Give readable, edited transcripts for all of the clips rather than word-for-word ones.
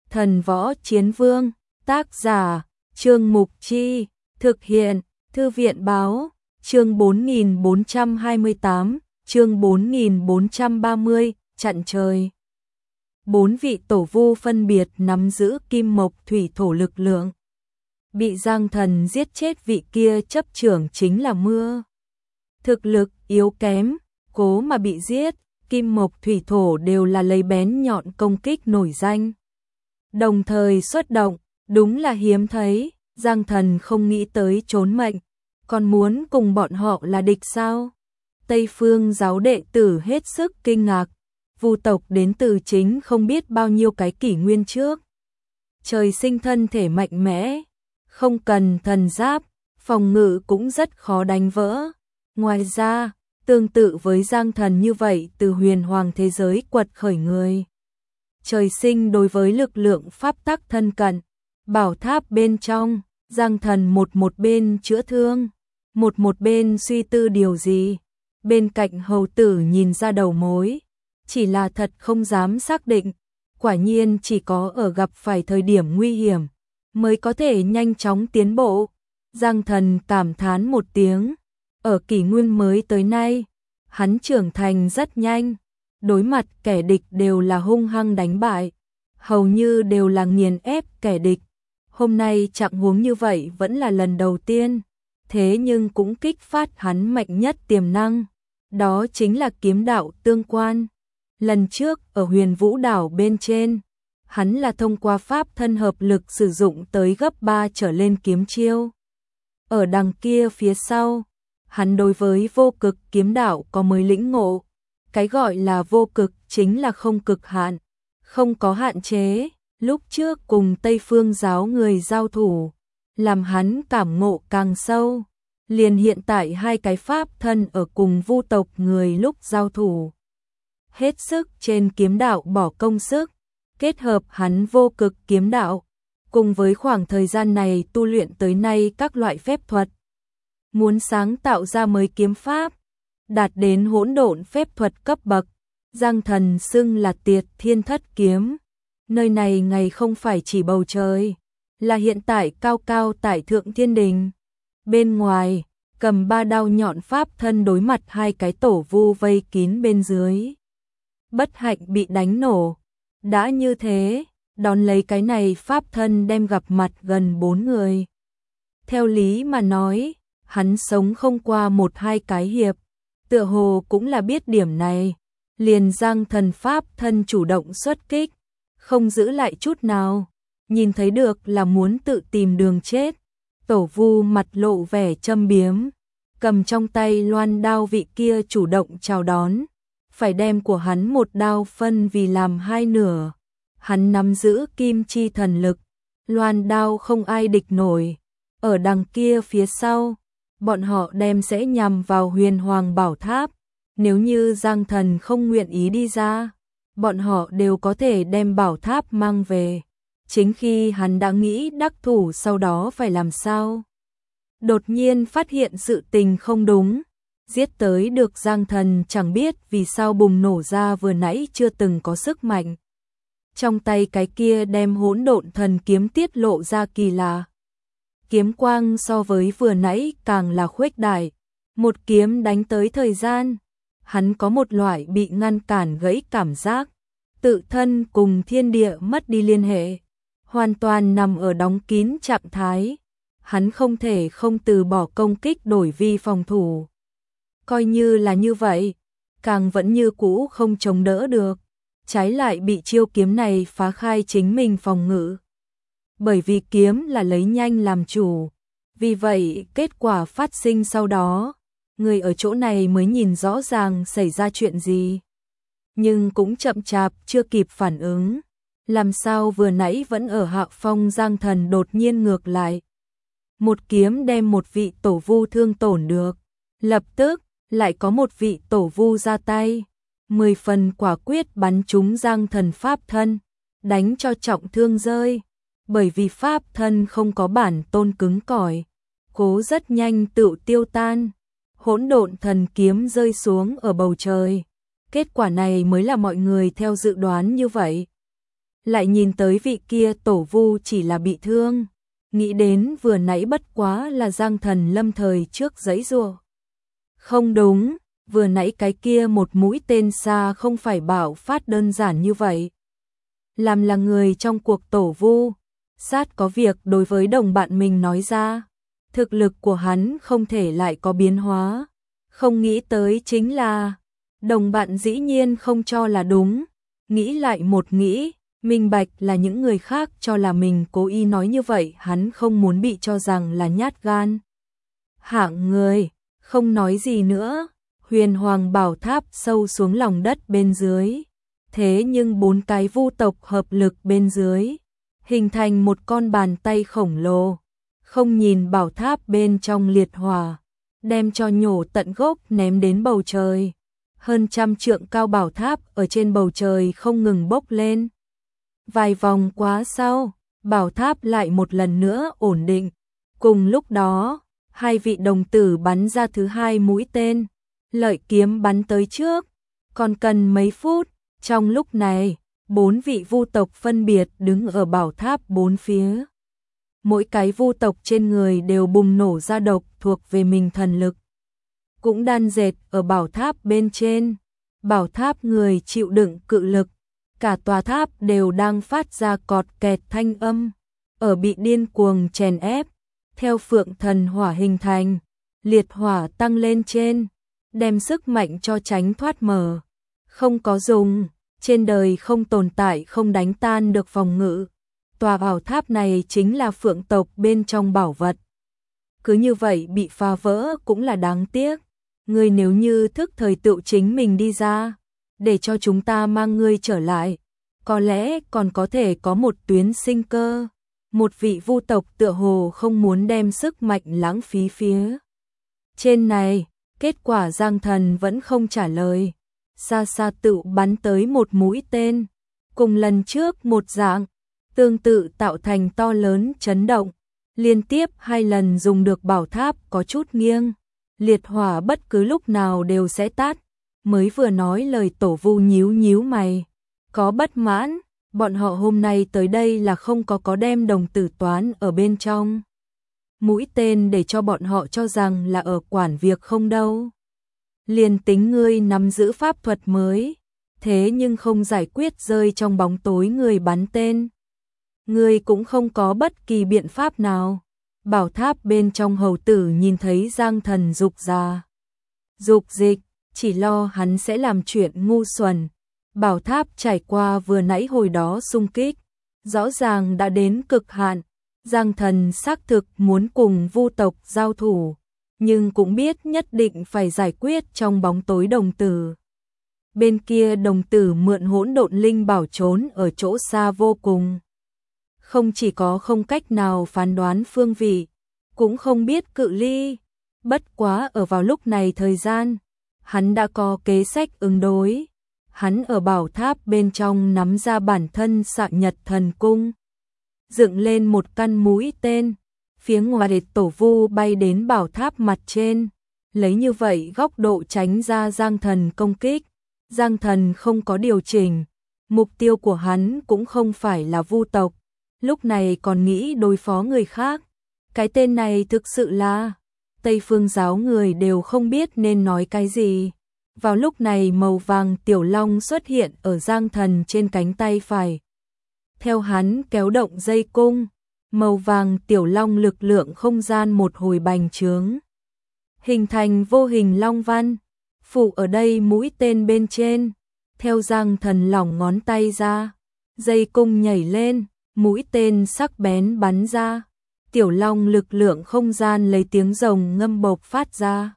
Thần Võ Chiến Vương, tác giả, Trương Mục Chi, thực hiện, Thư viện Báo, chương 4428, chương 4430, chặn trời. 4 vị tổ vu phân biệt nắm giữ kim mộc thủy thổ lực lượng. Bị Giang Thần giết chết vị kia chấp trưởng chính là Mưa. Thực lực yếu kém, cố mà bị giết, kim mộc thủy thổ đều là lấy bén nhọn công kích nổi danh. Đồng thời xuất động, đúng là hiếm thấy, Giang Thần không nghĩ tới trốn mệnh, còn muốn cùng bọn họ là địch sao? Tây Phương giáo đệ tử hết sức kinh ngạc, Vu tộc đến từ chính không biết bao nhiêu cái kỷ nguyên trước. Trời sinh thân thể mạnh mẽ, không cần thần giáp, phòng ngự cũng rất khó đánh vỡ. Ngoài ra, tương tự với Giang Thần như vậy từ huyền hoàng thế giới quật khởi người. Trời sinh đối với lực lượng pháp tắc thân cận, bảo tháp bên trong, Giang Thần một bên chữa thương, một bên suy tư điều gì. Bên cạnh hầu tử nhìn ra đầu mối, chỉ là thật không dám xác định, quả nhiên chỉ có ở gặp phải thời điểm nguy hiểm, mới có thể nhanh chóng tiến bộ. Giang Thần cảm thán một tiếng, ở kỷ nguyên mới tới nay, hắn trưởng thành rất nhanh, đối mặt kẻ địch đều là hung hăng đánh bại, hầu như đều là nghiền ép kẻ địch. Hôm nay trạng huống như vậy vẫn là lần đầu tiên, thế nhưng cũng kích phát hắn mạnh nhất tiềm năng, đó chính là kiếm đạo tương quan. Lần trước ở Huyền Vũ đảo bên trên, hắn là thông qua pháp thân hợp lực sử dụng tới gấp 3 trở lên kiếm chiêu. Ở đằng kia phía sau, hắn đối với vô cực kiếm đạo có mới lĩnh ngộ. Cái gọi là vô cực chính là không cực hạn, không có hạn chế. Lúc trước cùng Tây Phương giáo người giao thủ, làm hắn cảm ngộ càng sâu. Liền hiện tại hai cái pháp thân ở cùng Vu tộc người lúc giao thủ, hết sức trên kiếm đạo bỏ công sức, kết hợp hắn vô cực kiếm đạo, cùng với khoảng thời gian này tu luyện tới nay các loại phép thuật. Muốn sáng tạo ra mới kiếm pháp, đạt đến hỗn độn phép thuật cấp bậc, Giang Thần xưng là Tiệt Thiên Thất Kiếm. Nơi này ngày không phải chỉ bầu trời, là hiện tại cao cao tại Thượng Thiên Đình. Bên ngoài, cầm 3 đao nhọn pháp thân đối mặt hai cái tổ vu vây kín bên dưới. Bất hạnh bị đánh nổ. Đã như thế, đón lấy cái này pháp thân đem gặp mặt gần 4 người. Theo lý mà nói, hắn sống không qua 1-2 cái hiệp, tựa hồ cũng là biết điểm này. Liền Giang Thần pháp thân chủ động xuất kích, không giữ lại chút nào, nhìn thấy được là muốn tự tìm đường chết. Tổ vu mặt lộ vẻ châm biếm, cầm trong tay loan đao vị kia chủ động chào đón, phải đem của hắn một đao phân vì làm 2 nửa. Hắn nắm giữ kim chi thần lực, loan đao không ai địch nổi. Ở đằng kia phía sau, bọn họ đem sẽ nhằm vào huyền hoàng bảo tháp. Nếu như Giang Thần không nguyện ý đi ra, bọn họ đều có thể đem bảo tháp mang về. Chính khi hắn đã nghĩ đắc thủ sau đó phải làm sao, đột nhiên phát hiện sự tình không đúng. Giết tới được Giang Thần chẳng biết vì sao bùng nổ ra vừa nãy chưa từng có sức mạnh. Trong tay cái kia đem hỗn độn thần kiếm tiết lộ ra kỳ lạ. Kiếm quang so với vừa nãy càng là khuếch đại. Một kiếm đánh tới thời gian, hắn có một loại bị ngăn cản gãy cảm giác. Tự thân cùng thiên địa mất đi liên hệ, hoàn toàn nằm ở đóng kín trạng thái. Hắn không thể không từ bỏ công kích đổi vi phòng thủ. Coi như là như vậy, càng vẫn như cũ không chống đỡ được, trái lại bị chiêu kiếm này phá khai chính mình phòng ngự. Bởi vì kiếm là lấy nhanh làm chủ, vì vậy kết quả phát sinh sau đó, người ở chỗ này mới nhìn rõ ràng xảy ra chuyện gì. Nhưng cũng chậm chạp chưa kịp phản ứng, làm sao vừa nãy vẫn ở hạ phong Giang Thần đột nhiên ngược lại. Một kiếm đem một vị tổ vu thương tổn được, lập tức lại có một vị tổ vu ra tay, 10 phần quả quyết bắn trúng Giang Thần pháp thân, đánh cho trọng thương rơi. Bởi vì pháp thân không có bản tôn cứng cỏi, cố rất nhanh tự tiêu tan. Hỗn độn thần kiếm rơi xuống ở bầu trời. Kết quả này mới là mọi người theo dự đoán như vậy. lại nhìn tới vị kia tổ vu chỉ là bị thương, nghĩ đến vừa nãy bất quá là Giang Thần lâm thời trước giãy giụa. Không đúng, vừa nãy cái kia một mũi tên xa không phải bạo phát đơn giản như vậy. Làm là người trong cuộc tổ vu, sát có việc đối với đồng bạn mình nói ra, thực lực của hắn không thể lại có biến hóa. Không nghĩ tới chính là, đồng bạn dĩ nhiên không cho là đúng, nghĩ lại một nghĩ, minh bạch là những người khác cho là mình cố ý nói như vậy, hắn không muốn bị cho rằng là nhát gan. Hạng người, không nói gì nữa, huyền hoàng bảo tháp sâu xuống lòng đất bên dưới. Thế nhưng 4 cái vu tộc hợp lực bên dưới, hình thành một con bàn tay khổng lồ, không nhìn bảo tháp bên trong liệt hỏa, đem cho nhổ tận gốc ném đến bầu trời. Hơn 100 trượng cao bảo tháp ở trên bầu trời không ngừng bốc lên. Vài vòng quá sau, bảo tháp lại một lần nữa ổn định. Cùng lúc đó, hai vị đồng tử bắn ra thứ hai mũi tên, lợi kiếm bắn tới trước, còn cần mấy phút. Trong lúc này, 4 vị vu tộc phân biệt đứng ở bảo tháp 4 phía. Mỗi cái vu tộc trên người đều bùng nổ ra độc thuộc về mình thần lực. Cũng đan dệt ở bảo tháp bên trên. Bảo tháp người chịu đựng cự lực. Cả tòa tháp đều đang phát ra cọt kẹt thanh âm. Ở bị điên cuồng chèn ép. Theo phượng thần hỏa hình thành. Liệt hỏa tăng lên trên. Đem sức mạnh cho tránh thoát mở. Không có dùng. Trên đời không tồn tại không đánh tan được phòng ngự. Tòa bảo tháp này chính là phượng tộc bên trong bảo vật. Cứ như vậy bị phá vỡ cũng là đáng tiếc. Ngươi nếu như thức thời tự chính mình đi ra, để cho chúng ta mang ngươi trở lại, có lẽ còn có thể có một tuyến sinh cơ. Một vị vu tộc tựa hồ không muốn đem sức mạnh lãng phí phía trên này. Kết quả Giang Thần vẫn không trả lời. Xa xa tự bắn tới một mũi tên, cùng lần trước một dạng, tương tự tạo thành to lớn chấn động. Liên tiếp 2 lần dùng được bảo tháp có chút nghiêng, liệt hỏa bất cứ lúc nào đều sẽ tắt. Mới vừa nói lời tổ vu nhíu nhíu mày, có bất mãn, bọn họ hôm nay tới đây là không có đem đồng tử toán ở bên trong. Mũi tên để cho bọn họ cho rằng là ở quản việc không đâu. Liền tính ngươi nắm giữ pháp thuật mới, thế nhưng không giải quyết rơi trong bóng tối người bắn tên. Ngươi cũng không có bất kỳ biện pháp nào. Bảo tháp bên trong hầu tử nhìn thấy Giang Thần dục ra. Dục dịch, chỉ lo hắn sẽ làm chuyện ngu xuẩn. Bảo tháp trải qua vừa nãy hồi đó xung kích, rõ ràng đã đến cực hạn. Giang Thần xác thực muốn cùng vu tộc giao thủ, nhưng cũng biết nhất định phải giải quyết trong bóng tối đồng tử. Bên kia đồng tử mượn hỗn độn linh bảo trốn ở chỗ xa vô cùng. Không chỉ có không cách nào phán đoán phương vị, cũng không biết cự ly. Bất quá ở vào lúc này thời gian, hắn đã có kế sách ứng đối. Hắn ở bảo tháp bên trong nắm ra bản thân Xạ Nhật Thần Cung, dựng lên một căn mũi tên. Phía ngoài tổ vu bay đến bảo tháp mặt trên, lấy như vậy góc độ tránh ra Giang Thần công kích. Giang Thần không có điều chỉnh, mục tiêu của hắn cũng không phải là vu tộc, lúc này còn nghĩ đối phó người khác. Cái tên này thực sự là Tây Phương giáo người đều không biết nên nói cái gì. Vào lúc này màu vàng tiểu long xuất hiện ở Giang Thần trên cánh tay phải. Theo hắn kéo động dây cung, màu vàng tiểu long lực lượng không gian một hồi bành trướng, hình thành vô hình long văn, phủ ở đây mũi tên bên trên. Theo Giang Thần lỏng ngón tay ra, dây cung nhảy lên, mũi tên sắc bén bắn ra. Tiểu long lực lượng không gian lấy tiếng rồng ngâm bộc phát ra.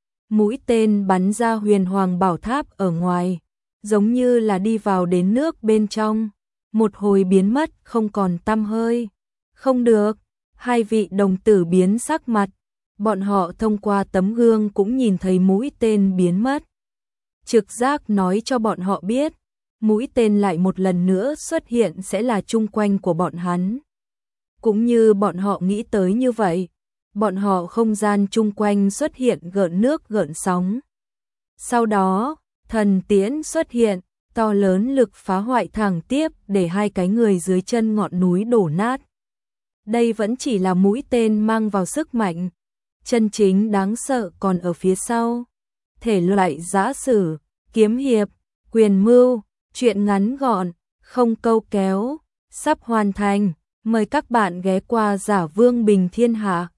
Mũi tên bắn ra huyền hoàng bảo tháp ở ngoài, giống như là đi vào đến nước bên trong, một hồi biến mất không còn tăm hơi. Không được, hai vị đồng tử biến sắc mặt, bọn họ thông qua tấm gương cũng nhìn thấy mũi tên biến mất. Trực giác nói cho bọn họ biết, mũi tên lại một lần nữa xuất hiện sẽ là chung quanh của bọn hắn. Cũng như bọn họ nghĩ tới như vậy, bọn họ không gian chung quanh xuất hiện gợn nước gợn sóng. Sau đó, thần tiễn xuất hiện, to lớn lực phá hoại thẳng tiếp để hai cái người dưới chân ngọn núi đổ nát. Đây vẫn chỉ là mũi tên mang vào sức mạnh. Chân chính đáng sợ còn ở phía sau. Thể loại giã sử, kiếm hiệp, quyền mưu, truyện ngắn gọn, không câu kéo, sắp hoàn thành. Mời các bạn ghé qua Giả Vương Bình Thiên Hạ.